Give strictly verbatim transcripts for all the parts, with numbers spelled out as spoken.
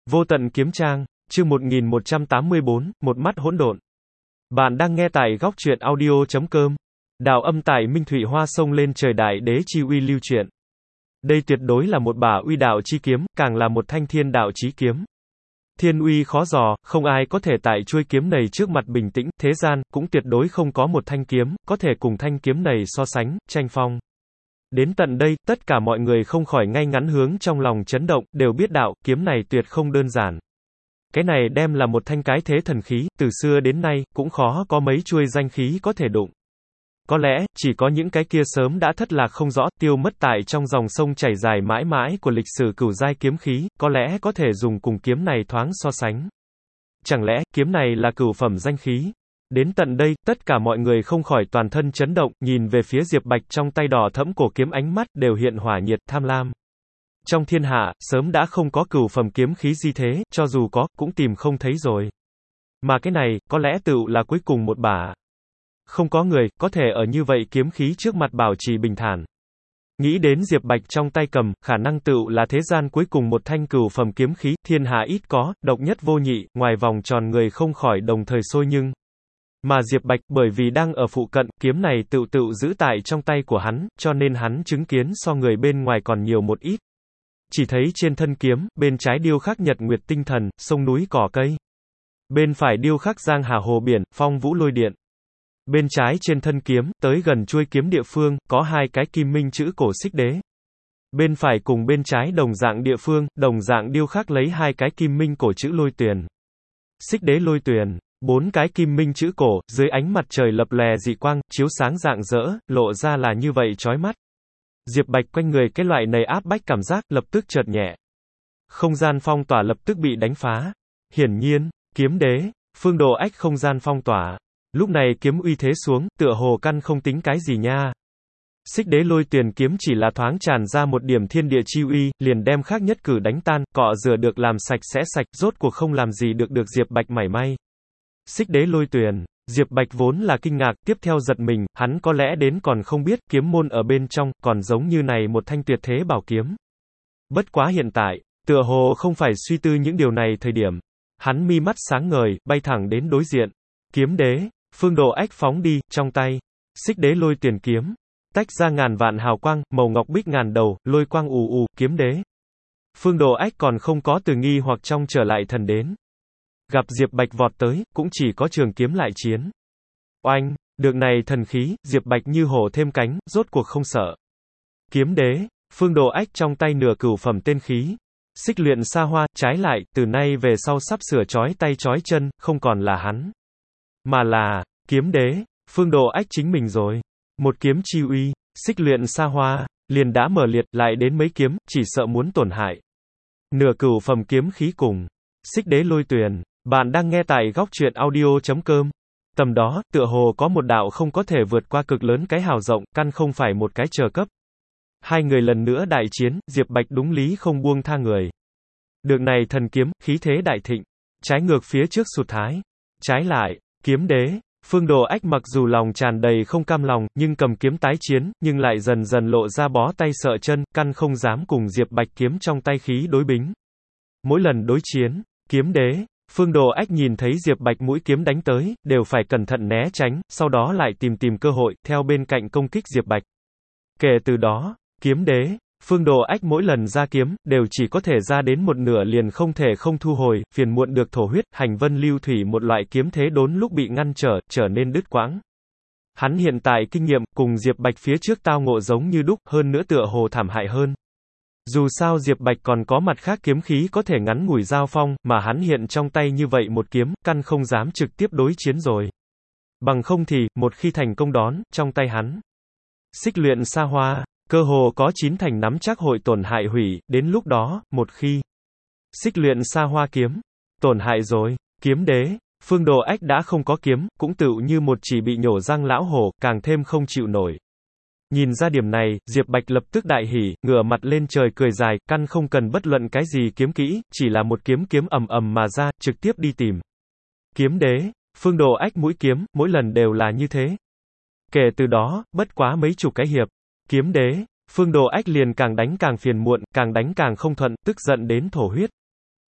Vô tận kiếm trang, chương một nghìn một trăm tám mươi bốn, một mắt hỗn độn. Bạn đang nghe tại góc truyện audio.com. Đạo âm tại Minh Thụy Hoa sông lên trời đại đế chi uy lưu truyện. Đây tuyệt đối là một bả uy đạo chi kiếm, càng là một thanh thiên đạo chí kiếm. Thiên uy khó dò, không ai có thể tại chuôi kiếm này trước mặt bình tĩnh, thế gian, cũng tuyệt đối không có một thanh kiếm, có thể cùng thanh kiếm này so sánh, tranh phong. Đến tận đây, tất cả mọi người không khỏi ngay ngắn hướng trong lòng chấn động, đều biết đạo, kiếm này tuyệt không đơn giản. Cái này đem là một thanh cái thế thần khí, từ xưa đến nay, cũng khó có mấy chuôi danh khí có thể đụng. Có lẽ, chỉ có những cái kia sớm đã thất lạc không rõ, tiêu mất tại trong dòng sông chảy dài mãi mãi của lịch sử cửu giai kiếm khí, có lẽ có thể dùng cùng kiếm này thoáng so sánh. Chẳng lẽ, kiếm này là cửu phẩm danh khí? Đến tận đây, tất cả mọi người không khỏi toàn thân chấn động, nhìn về phía Diệp Bạch trong tay đỏ thẫm cổ kiếm, ánh mắt đều hiện hỏa nhiệt, tham lam. Trong thiên hạ, sớm đã không có cửu phẩm kiếm khí gì thế, cho dù có, cũng tìm không thấy rồi. Mà cái này, có lẽ tựu là cuối cùng một bả. Không có người, có thể ở như vậy kiếm khí trước mặt bảo trì bình thản. Nghĩ đến Diệp Bạch trong tay cầm, khả năng tựu là thế gian cuối cùng một thanh cửu phẩm kiếm khí, thiên hạ ít có, độc nhất vô nhị, ngoài vòng tròn người không khỏi đồng thời sôi nhưng. Mà Diệp Bạch, bởi vì đang ở phụ cận, kiếm này tựu tựu giữ tại trong tay của hắn, cho nên hắn chứng kiến so người bên ngoài còn nhiều một ít. Chỉ thấy trên thân kiếm, bên trái điêu khắc nhật nguyệt tinh thần, sông núi cỏ cây. Bên phải điêu khắc giang hà hồ biển, phong vũ lôi điện. Bên trái trên thân kiếm, tới gần chuôi kiếm địa phương, có hai cái kim minh chữ cổ xích đế. Bên phải cùng bên trái đồng dạng địa phương, đồng dạng điêu khắc lấy hai cái kim minh cổ chữ lôi tuyền. Xích đế lôi tuyền. Bốn cái kim minh chữ cổ, dưới ánh mặt trời lập lòe dị quang, chiếu sáng rạng rỡ, lộ ra là như vậy chói mắt. Diệp Bạch quanh người cái loại này áp bách cảm giác, lập tức chợt nhẹ. Không gian phong tỏa lập tức bị đánh phá. Hiển nhiên, kiếm đế, phương độ ách không gian phong tỏa. Lúc này kiếm uy thế xuống, tựa hồ căn không tính cái gì nha. Xích đế lôi tuyền kiếm chỉ là thoáng tràn ra một điểm thiên địa chi uy, liền đem khác nhất cử đánh tan, cọ rửa được làm sạch sẽ sạch, rốt cuộc không làm gì được được Diệp Bạch mảy may. Xích đế lôi tuyền, Diệp Bạch vốn là kinh ngạc, tiếp theo giật mình, hắn có lẽ đến còn không biết, kiếm môn ở bên trong, còn giống như này một thanh tuyệt thế bảo kiếm. Bất quá hiện tại, tựa hồ không phải suy tư những điều này thời điểm. Hắn mi mắt sáng ngời, bay thẳng đến đối diện. Kiếm đế, phương độ ách phóng đi, trong tay. Xích đế lôi tuyền kiếm. Tách ra ngàn vạn hào quang, màu ngọc bích ngàn đầu, lôi quang ù ù, kiếm đế. Phương độ ách còn không có từ nghi hoặc trong trở lại thần đến. Gặp Diệp Bạch vọt tới, cũng chỉ có trường kiếm lại chiến. Oanh, được này thần khí, Diệp Bạch như hổ thêm cánh, rốt cuộc không sợ. Kiếm đế, phương độ ách trong tay nửa cửu phẩm tên khí. Xích luyện xa hoa, trái lại, từ nay về sau sắp sửa chói tay chói chân, không còn là hắn. Mà là, kiếm đế, phương độ ách chính mình rồi. Một kiếm chi uy, xích luyện xa hoa, liền đã mở liệt, lại đến mấy kiếm, chỉ sợ muốn tổn hại. Nửa cửu phẩm kiếm khí cùng. Xích đế lôi tuyền. Bạn đang nghe tại góc truyện audio.com. Tầm đó, tựa hồ có một đạo không có thể vượt qua cực lớn cái hào rộng, căn không phải một cái chờ cấp. Hai người lần nữa đại chiến, Diệp Bạch đúng lý không buông tha người. Được này thần kiếm, khí thế đại thịnh. Trái ngược phía trước sụt thái. Trái lại, kiếm đế, phương độ ách mặc dù lòng tràn đầy không cam lòng, nhưng cầm kiếm tái chiến, nhưng lại dần dần lộ ra bó tay sợ chân, căn không dám cùng Diệp Bạch kiếm trong tay khí đối bính. Mỗi lần đối chiến, kiếm đế, phương độ ách nhìn thấy Diệp Bạch mũi kiếm đánh tới, đều phải cẩn thận né tránh, sau đó lại tìm tìm cơ hội, theo bên cạnh công kích Diệp Bạch. Kể từ đó, kiếm đế, phương độ ách mỗi lần ra kiếm, đều chỉ có thể ra đến một nửa liền không thể không thu hồi, phiền muộn được thổ huyết, hành vân lưu thủy một loại kiếm thế đốn lúc bị ngăn trở, trở nên đứt quãng. Hắn hiện tại kinh nghiệm, cùng Diệp Bạch phía trước tao ngộ giống như đúc, hơn nữa tựa hồ thảm hại hơn. Dù sao Diệp Bạch còn có mặt khác kiếm khí có thể ngắn ngủi giao phong, mà hắn hiện trong tay như vậy một kiếm, căn không dám trực tiếp đối chiến rồi. Bằng không thì, một khi thành công đón, trong tay hắn. Xích luyện xa hoa, cơ hồ có chín thành nắm chắc hội tổn hại hủy, đến lúc đó, một khi. Xích luyện xa hoa kiếm, tổn hại rồi, kiếm đế, phương độ ách đã không có kiếm, cũng tựu như một chỉ bị nhổ răng lão hổ, càng thêm không chịu nổi. Nhìn ra điểm này, Diệp Bạch lập tức đại hỉ, ngửa mặt lên trời cười dài, căn không cần bất luận cái gì kiếm kỹ, chỉ là một kiếm kiếm ầm ầm mà ra, trực tiếp đi tìm. Kiếm đế, phương độ ách mũi kiếm, mỗi lần đều là như thế. Kể từ đó, bất quá mấy chục cái hiệp, kiếm đế, phương độ ách liền càng đánh càng phiền muộn, càng đánh càng không thuận, tức giận đến thổ huyết.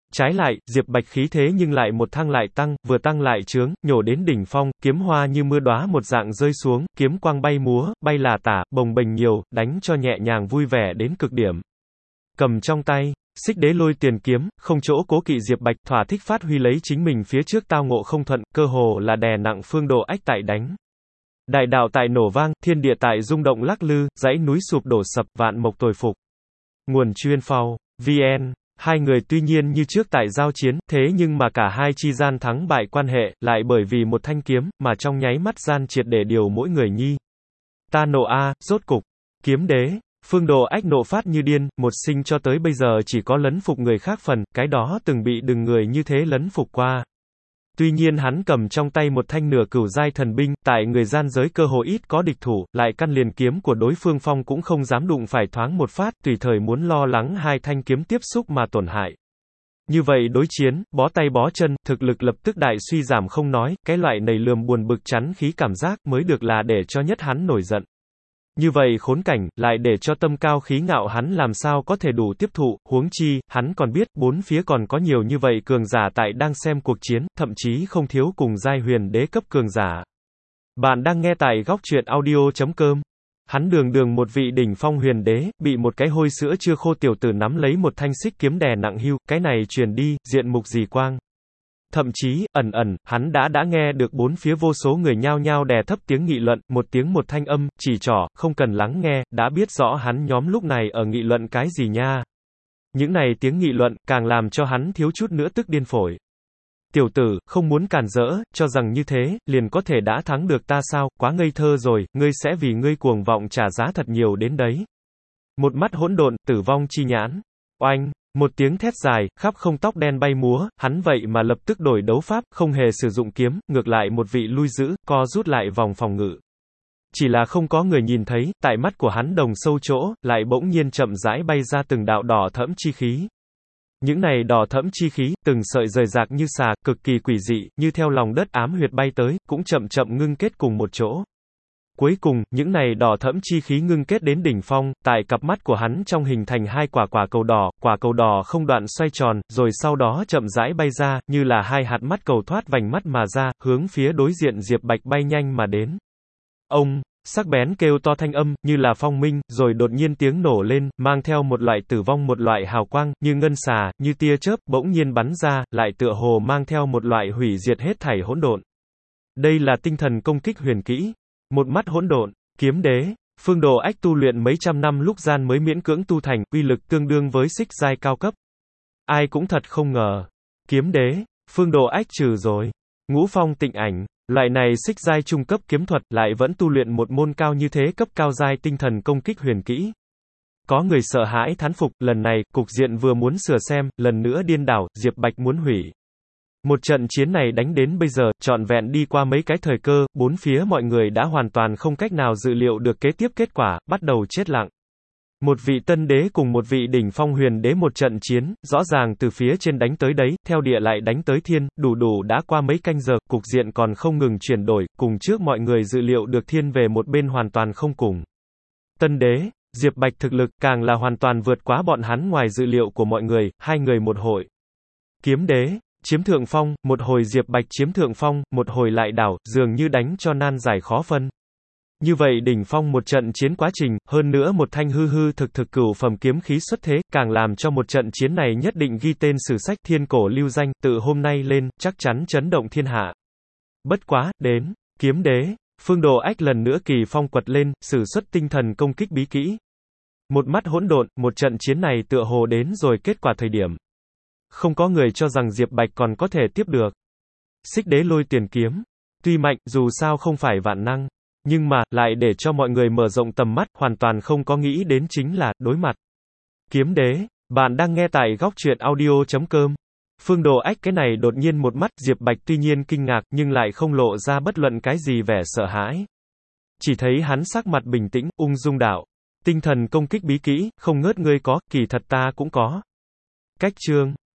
Trái lại, Diệp Bạch khí thế nhưng lại một thăng lại tăng, vừa tăng lại chướng, nhổ đến đỉnh phong, kiếm hoa như mưa đóa một dạng rơi xuống, kiếm quang bay múa, bay là tả, bồng bềnh nhiều, đánh cho nhẹ nhàng vui vẻ đến cực điểm. Cầm trong tay, Xích Đế Lôi Tiền kiếm, không chỗ cố kỵ Diệp Bạch, thỏa thích phát huy lấy chính mình phía trước tao ngộ không thuận, cơ hồ là đè nặng Phương Đồ Ách tại đánh. Đại đạo tại nổ vang, thiên địa tại rung động lắc lư, dãy núi sụp đổ sập, vạn mộc tồi phục. Nguồn chuyên phao, vn. Hai người tuy nhiên như trước tại giao chiến, thế nhưng mà cả hai chi gian thắng bại quan hệ, lại bởi vì một thanh kiếm, mà trong nháy mắt gian triệt để điều mỗi người nhi. Ta nộ a, rốt cục. Kiếm đế. Phương Đồ Ách nộ phát như điên, một sinh cho tới bây giờ chỉ có lấn phục người khác phần, cái đó từng bị đừng người như thế lấn phục qua. Tuy nhiên hắn cầm trong tay một thanh nửa cửu giai thần binh, tại người gian giới cơ hồ ít có địch thủ, lại căn liền kiếm của đối phương phong cũng không dám đụng phải thoáng một phát, tùy thời muốn lo lắng hai thanh kiếm tiếp xúc mà tổn hại. Như vậy đối chiến, bó tay bó chân, thực lực lập tức đại suy giảm không nói, cái loại nầy lườm buồn bực chắn khí cảm giác mới được là để cho nhất hắn nổi giận. Như vậy khốn cảnh, lại để cho tâm cao khí ngạo hắn làm sao có thể đủ tiếp thụ, huống chi, hắn còn biết, bốn phía còn có nhiều như vậy cường giả tại đang xem cuộc chiến, thậm chí không thiếu cùng giai huyền đế cấp cường giả. Bạn đang nghe tại góc truyện audio chấm com. Hắn đường đường một vị đỉnh phong huyền đế, bị một cái hôi sữa chưa khô tiểu tử nắm lấy một thanh xích kiếm đè nặng hưu, cái này truyền đi, diện mục gì quang. Thậm chí, ẩn ẩn, hắn đã đã nghe được bốn phía vô số người nhao nhao đè thấp tiếng nghị luận, một tiếng một thanh âm, chỉ trỏ, không cần lắng nghe, đã biết rõ hắn nhóm lúc này ở nghị luận cái gì nha. Những này tiếng nghị luận, càng làm cho hắn thiếu chút nữa tức điên phổi. Tiểu tử, không muốn cản rỡ, cho rằng như thế, liền có thể đã thắng được ta sao, quá ngây thơ rồi, ngươi sẽ vì ngươi cuồng vọng trả giá thật nhiều đến đấy. Một mắt hỗn độn, tử vong chi nhãn. Oanh. Một tiếng thét dài, khắp không tóc đen bay múa, hắn vậy mà lập tức đổi đấu pháp, không hề sử dụng kiếm, ngược lại một vị lui giữ, co rút lại vòng phòng ngự. Chỉ là không có người nhìn thấy, tại mắt của hắn đồng sâu chỗ, lại bỗng nhiên chậm rãi bay ra từng đạo đỏ thẫm chi khí. Những này đỏ thẫm chi khí, từng sợi rời rạc như xà, cực kỳ quỷ dị, như theo lòng đất ám huyệt bay tới, cũng chậm chậm ngưng kết cùng một chỗ. Cuối cùng, những này đỏ thẫm chi khí ngưng kết đến đỉnh phong, tại cặp mắt của hắn trong hình thành hai quả quả cầu đỏ, quả cầu đỏ không đoạn xoay tròn, rồi sau đó chậm rãi bay ra, như là hai hạt mắt cầu thoát vành mắt mà ra, hướng phía đối diện Diệp Bạch bay nhanh mà đến. Ông, sắc bén kêu to thanh âm, như là phong minh, rồi đột nhiên tiếng nổ lên, mang theo một loại tử vong một loại hào quang, như ngân xà, như tia chớp, bỗng nhiên bắn ra, lại tựa hồ mang theo một loại hủy diệt hết thảy hỗn độn. Đây là tinh thần công kích huyền kỹ. Một mắt hỗn độn, kiếm đế, Phương Đồ Ách tu luyện mấy trăm năm lúc gian mới miễn cưỡng tu thành, uy lực tương đương với xích giai cao cấp. Ai cũng thật không ngờ. Kiếm đế, Phương Đồ Ách trừ rồi. Ngũ phong tịnh ảnh, loại này xích giai trung cấp kiếm thuật lại vẫn tu luyện một môn cao như thế cấp cao giai tinh thần công kích huyền kỹ. Có người sợ hãi thán phục, lần này, cục diện vừa muốn sửa xem, lần nữa điên đảo, Diệp Bạch muốn hủy. Một trận chiến này đánh đến bây giờ, trọn vẹn đi qua mấy cái thời cơ, bốn phía mọi người đã hoàn toàn không cách nào dự liệu được kế tiếp kết quả, bắt đầu chết lặng. Một vị tân đế cùng một vị đỉnh phong huyền đế một trận chiến, rõ ràng từ phía trên đánh tới đấy, theo địa lại đánh tới thiên, đủ đủ đã qua mấy canh giờ, cục diện còn không ngừng chuyển đổi, cùng trước mọi người dự liệu được thiên về một bên hoàn toàn không cùng. Tân đế, Diệp Bạch thực lực, càng là hoàn toàn vượt quá bọn hắn ngoài dự liệu của mọi người, hai người một hội. Kiếm đế, chiếm thượng phong, một hồi Diệp Bạch chiếm thượng phong, một hồi lại đảo, dường như đánh cho nan giải khó phân. Như vậy đỉnh phong một trận chiến quá trình, hơn nữa một thanh hư hư thực thực cửu phẩm kiếm khí xuất thế, càng làm cho một trận chiến này nhất định ghi tên sử sách thiên cổ lưu danh, từ hôm nay lên, chắc chắn chấn động thiên hạ. Bất quá, đến, kiếm đế, Phương Đồ Ách lần nữa kỳ phong quật lên, sử xuất tinh thần công kích bí kỹ. Một mắt hỗn độn, một trận chiến này tựa hồ đến rồi kết quả thời điểm. Không có người cho rằng Diệp Bạch còn có thể tiếp được. Xích Đế Lôi Tiền kiếm, tuy mạnh, dù sao không phải vạn năng, nhưng mà, lại để cho mọi người mở rộng tầm mắt, hoàn toàn không có nghĩ đến chính là, đối mặt. Kiếm đế, bạn đang nghe tại góc truyện audio chấm com. Phương Đồ Ách cái này đột nhiên một mắt, Diệp Bạch tuy nhiên kinh ngạc, nhưng lại không lộ ra bất luận cái gì vẻ sợ hãi. Chỉ thấy hắn sắc mặt bình tĩnh, ung dung đạo. Tinh thần công kích bí kỹ, không ngớt ngươi có, kỳ thật ta cũng có. Cách chương.